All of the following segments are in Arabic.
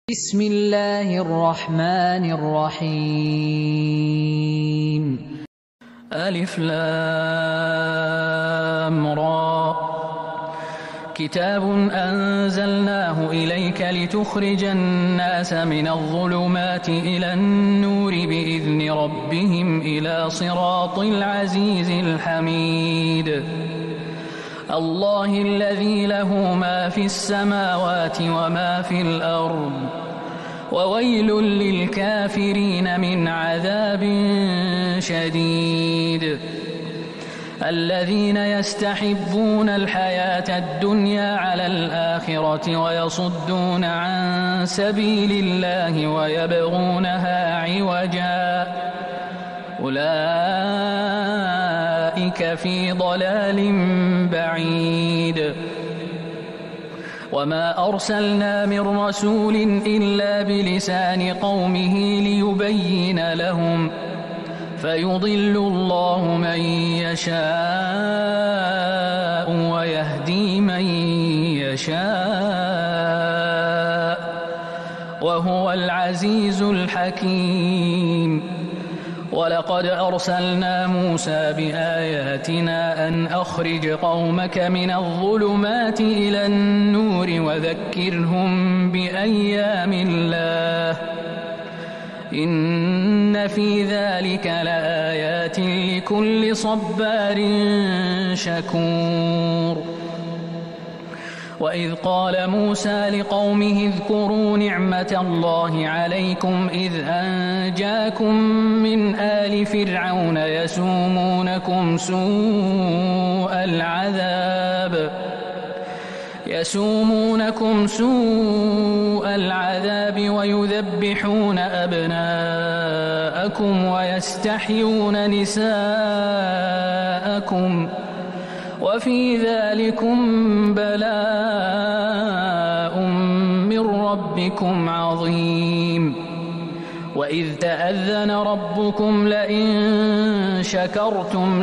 بسم الله الرحمن الرحيم. ألف لام را. كتاب أنزلناه إليك لتخرج الناس من الظلمات إلى النور بإذن ربهم إلى صراط العزيز الحميد. الله الذي له ما في السماوات وما في الأرض، وويل للكافرين من عذاب شديد. الذين يستحبون الحياة الدنيا على الآخرة ويصدون عن سبيل الله ويبغونها عوجا، أولئك في ضلال بعيد. وما أرسلنا من رسول إلا بلسان قومه ليبين لهم، فيضل الله من يشاء ويهدي من يشاء، وهو العزيز الحكيم. ولقد أرسلنا موسى بآياتنا أن أخرج قومك من الظلمات إلى النور وذكرهم بأيام الله، إن في ذلك لآيات لكل صبار شكور. وإذ قال موسى لقومه اذكروا نعمة الله عليكم إذ أنجاكم من آل فرعون يسومونكم سوء العذاب ويذبحون أبناءكم ويستحيون نساءكم، وفي ذلكم بلاء من ربكم عظيم. وإذ تأذن ربكم لئن شكرتم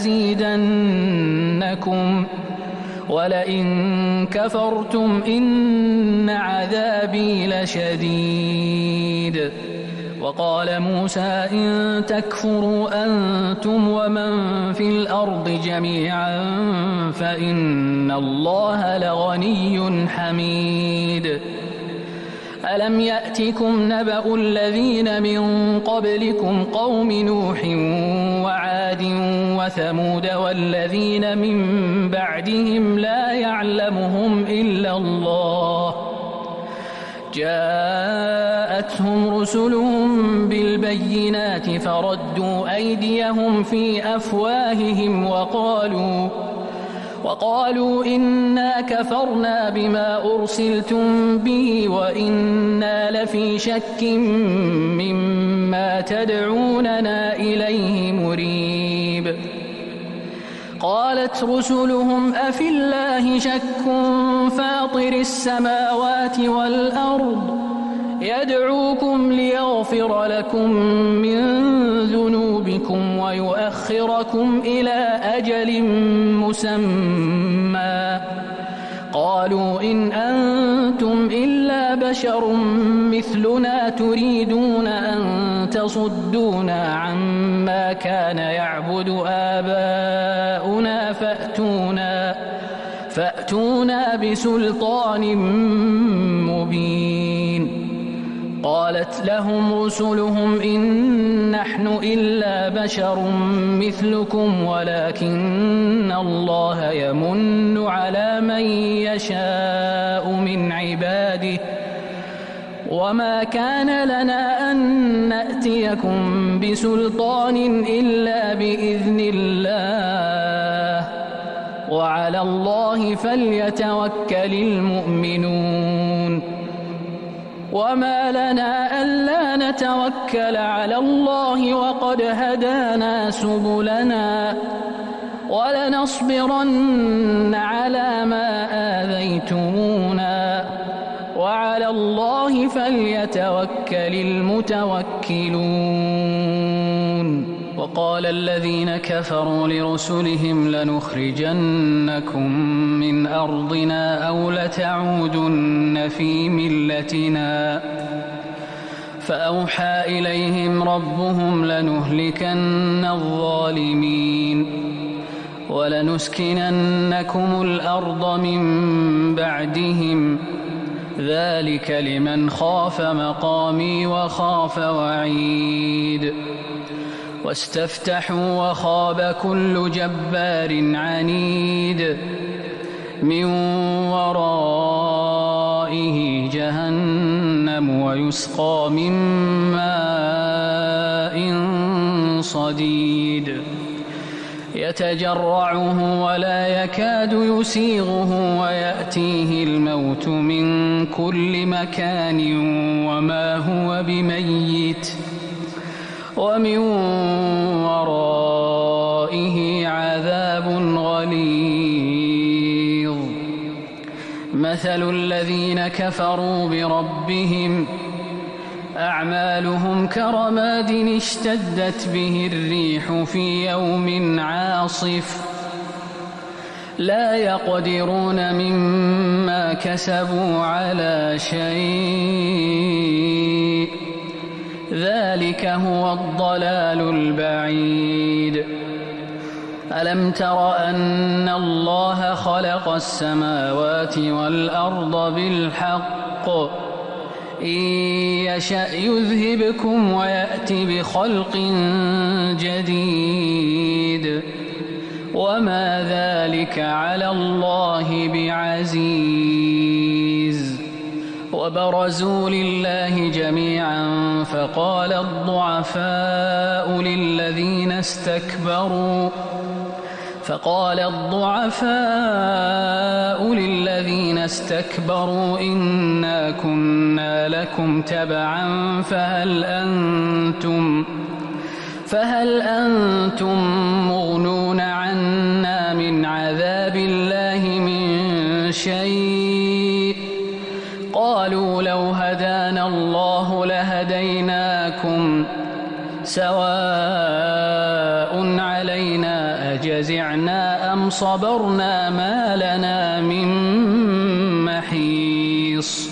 لأزيدنكم ولئن كفرتم إن عذابي لشديد. وقال موسى إن تكفروا أنتم ومن في الأرض جميعا فإن الله لغني حميد. ألم يأتكم نبأ الذين من قبلكم قوم نوح وعاد وثمود والذين من بعدهم لا يعلمهم إلا الله، جاءتهم رسلهم بالبينات فردوا أيديهم في أفواههم وقالوا إنا كفرنا بما أرسلتم به وإنا لفي شك مما تدعوننا إليه مريب. قالت رسلهم أفي الله شك فاطر السماوات والأرض يدعوكم ليغفر لكم من ذنوبكم ويؤخركم إلى أجل مسمى، قالوا إن أنتم إلا بشر مثلنا تريدون أن تصدونا عما كان يعبد آباؤنا فأتونا بسلطان مبين. قالت لهم رسلهم إن نحن إلا بشر مثلكم ولكن الله يمن على من يشاء من عباده، وما كان لنا أن نأتيكم بسلطان إلا بإذن الله، وعلى الله فليتوكل المؤمنون. وما لنا ألا نتوكل على الله وقد هدانا سبلنا ولنصبرن على ما آذيتمونا وعلى الله فليتوكل المتوكلون. وقال الذين كفروا لرسلهم لنخرجنكم من أرضنا أو لتعودن في ملتنا فأوحى إليهم ربهم لنهلكن الظالمين ولنسكننكم الأرض من بعدهم ذلك لمن خاف مقامي وخاف وعيد واستفتحوا وخاب كل جبار عنيد من ورائه جهنم ويسقى من ماء صديد يتجرعه ولا يكاد يسيغه ويأتيه الموت من كل مكان وما هو بميت ومن ورائه عذاب غليظ مثل الذين كفروا بربهم أعمالهم كرماد اشتدت به الريح في يوم عاصف لا يقدرون مما كسبوا على شيء ذلك هو الضلال البعيد ألم تر أن الله خلق السماوات والأرض بالحق إن يشأ يذهبكم ويأت بخلق جديد وما ذلك على الله بعزيز وبرزوا لله جميعا فقال الضعفاء للذين استكبروا إنا كنا لكم تبعا فهل أنتم مغنون عنا من عذاب الله من شيء قالوا لو هدانا الله لهديناكم سواء علينا أجزعنا أم صبرنا ما لنا من محيص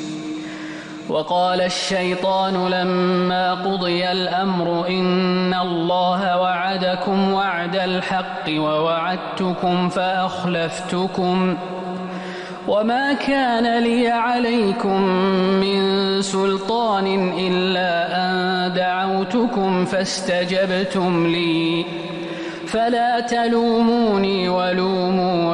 وقال الشيطان لما قضي الأمر إن الله وعدكم وعد الحق ووعدتكم فأخلفتكم وما كان لي عليكم من سلطان إلا أن دعوتكم فاستجبتم لي فلا تلوموني ولوموا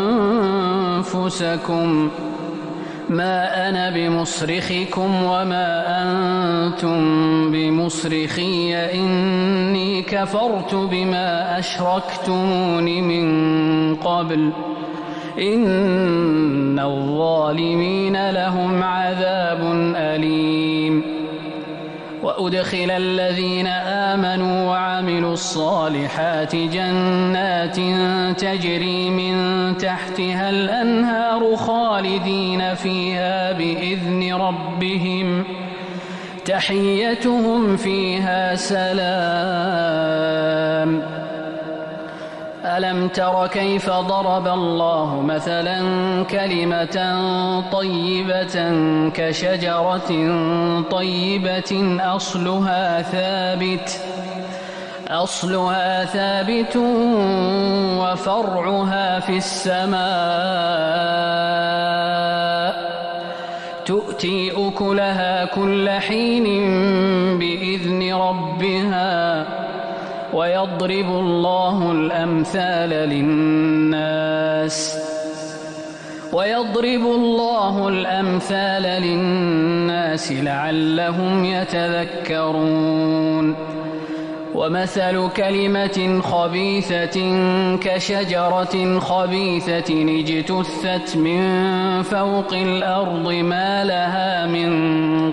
أنفسكم ما أنا بمصرخكم وما أنتم بمصرخي إني كفرت بما أشركتمون من قبل إن الظالمين لهم عذاب أليم وأدخل الذين آمنوا وعملوا الصالحات جنات تجري من تحتها الأنهار خالدين فيها بإذن ربهم تحيتهم فيها سلام ألم تر كيف ضرب الله مثلا كلمة طيبة كشجرة طيبة أصلها ثابت وفرعها في السماء تؤتي أكلها كل حين بإذن ربها ويضرب الله الأمثال للناس لعلهم يتذكرون ومثل كلمة خبيثة كشجرة خبيثة اجتثت من فوق الأرض ما لها من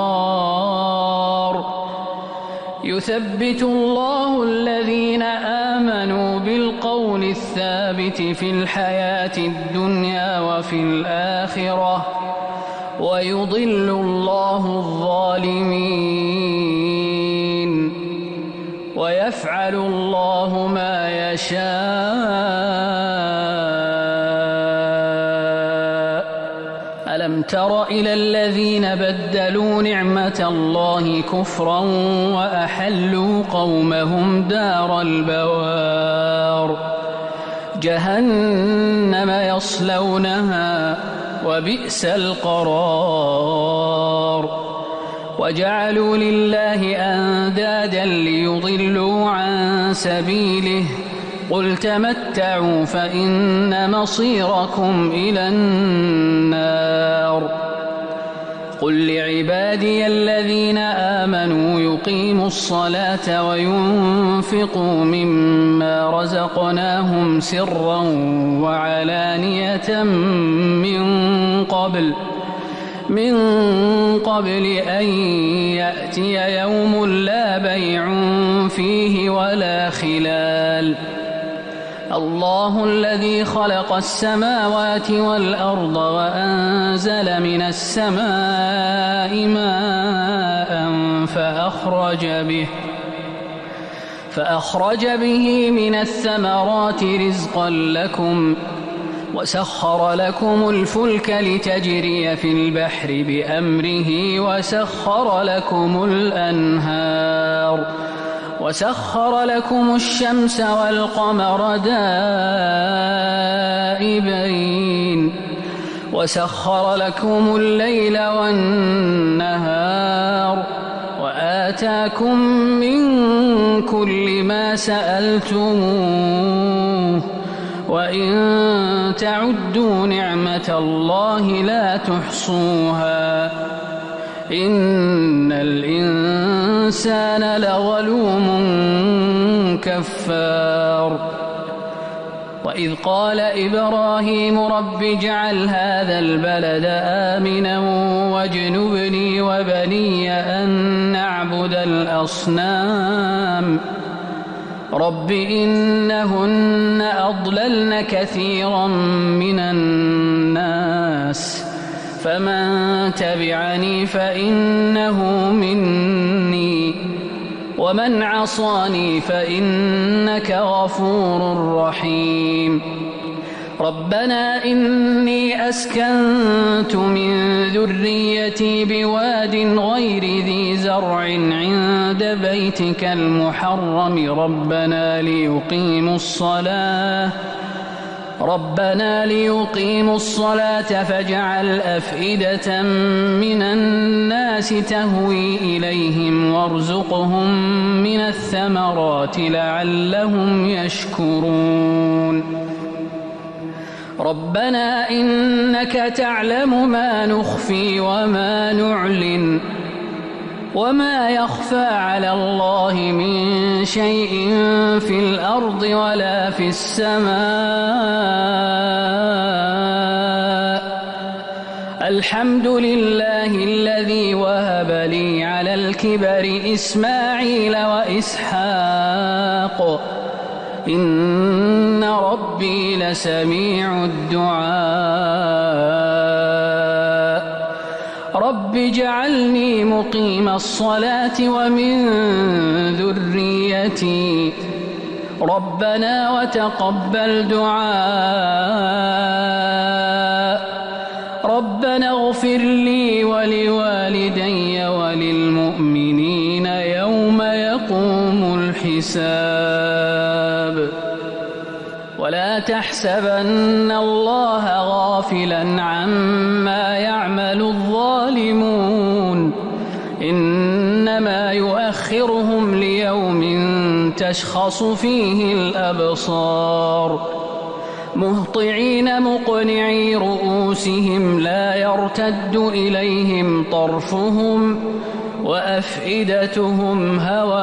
قرار يثبت الله الذين آمنوا بالقول الثابت في الحياة الدنيا وفي الآخرة ويضل الله الظالمين ويفعل ويفعل الله ما يشاء. ألم تر إلى الذين بدلوا نعمة الله كفرا وأحلوا قومهم دار البوار جهنم يصلونها وبئس القرار. وجعلوا لله أندادا ليضلوا عن سبيله قل تمتعوا فإن مصيركم إلى النار. قل لعبادي الذين آمنوا يقيموا الصلاة وينفقوا مما رزقناهم سرا وعلانية من قبل أن يأتي يوم لا بيع فيه ولا خلال. الله الذي خلق السماوات والأرض وأنزل من السماء ماء فأخرج به من الثمرات رزقا لكم وسخر لكم الفلك لتجري في البحر بأمره وسخر لكم الأنهار وسخر لكم الشمس والقمر دائبين وسخر لكم الليل والنهار وآتاكم من كل ما سألتموه وإن تعدوا نعمة الله لا تحصوها إن الإنسان لظلوم كفار. وإذ قال إبراهيم رب اجعل هذا البلد آمنا واجنبني وبني أن نعبد الأصنام رب إنهن أضللن كثيرا من الناس فمن تبعني فإنه مني ومن عصاني فإنك غفور رحيم. ربنا إني أسكنت من ذريتي بواد غير ذي زرع عند بيتك المحرم ربنا ليقيموا الصلاة فاجعل أفئدة من الناس تهوي إليهم وارزقهم من الثمرات لعلهم يشكرون. ربنا إنك تعلم ما نخفي وما نعلن وما يخفى على الله من شيء في الأرض ولا في السماء. الحمد لله الذي وهب لي على الكبر إسماعيل وإسحاق إن ربي لسميع الدعاء. رب اجعلني مقيم الصلاة ومن ذريتي ربنا وتقبل دعاء. ربنا اغفر لي ولوالدي وللمؤمنين يوم يقوم الحساب. ولا تحسبن الله غافلا عما يعمل الظالمون إنما يؤخرهم ليوم تشخص فيه الأبصار مهطعين مقنعي رؤوسهم لا يرتد إليهم طرفهم وأفئدتهم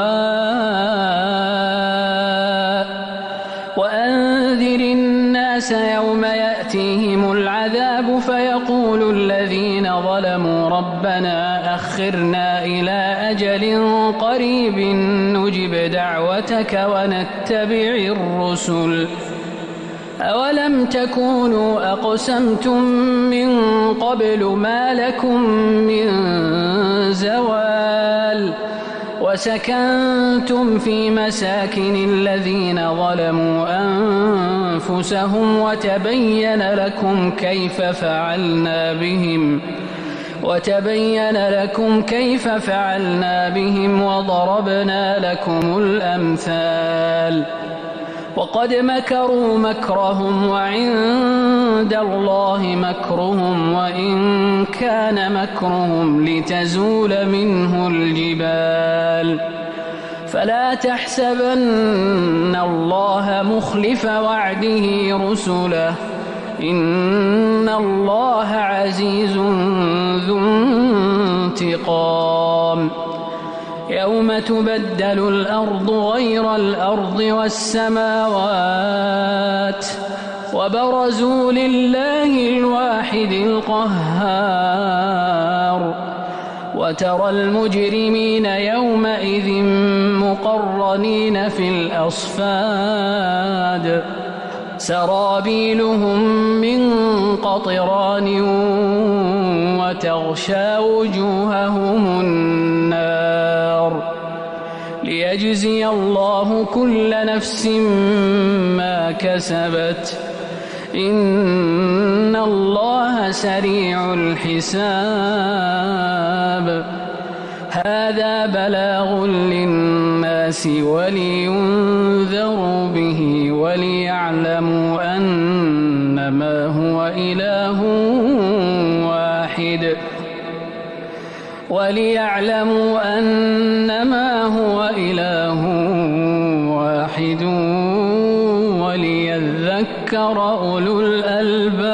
هواء. وأنذر الناس يوم يأتيهم العذاب فيقول الذين ظلموا ربنا أخرنا إلى أجل قريب نجب دعوتك ونتبع الرسل أولم تكونوا أقسمتم من قبل ما لكم من زوال وسكنتم في مساكن الذين ظلموا أنفسهم وتبين لكم كيف فعلنا بهم وضربنا لكم الأمثال وقد مكروا مكرهم وعند الله مكرهم وإن كان مكرهم لتزول منه الجبال فلا تحسبن الله مخلف وعده رسله إن الله عزيز ذو انتقام يوم تبدل الأرض غير الأرض والسماوات وبرزوا لله الواحد القهار وترى المجرمين يومئذ مقرنين في الأصفاد سرابيلهم من قطران وتغشى وجوههم النار ليجزي الله كل نفس ما كسبت إن الله سريع الحساب هذا بلاغ للناس ولينذروا به وليعلموا أنما هو إله واحد وليذكر أولو الألباب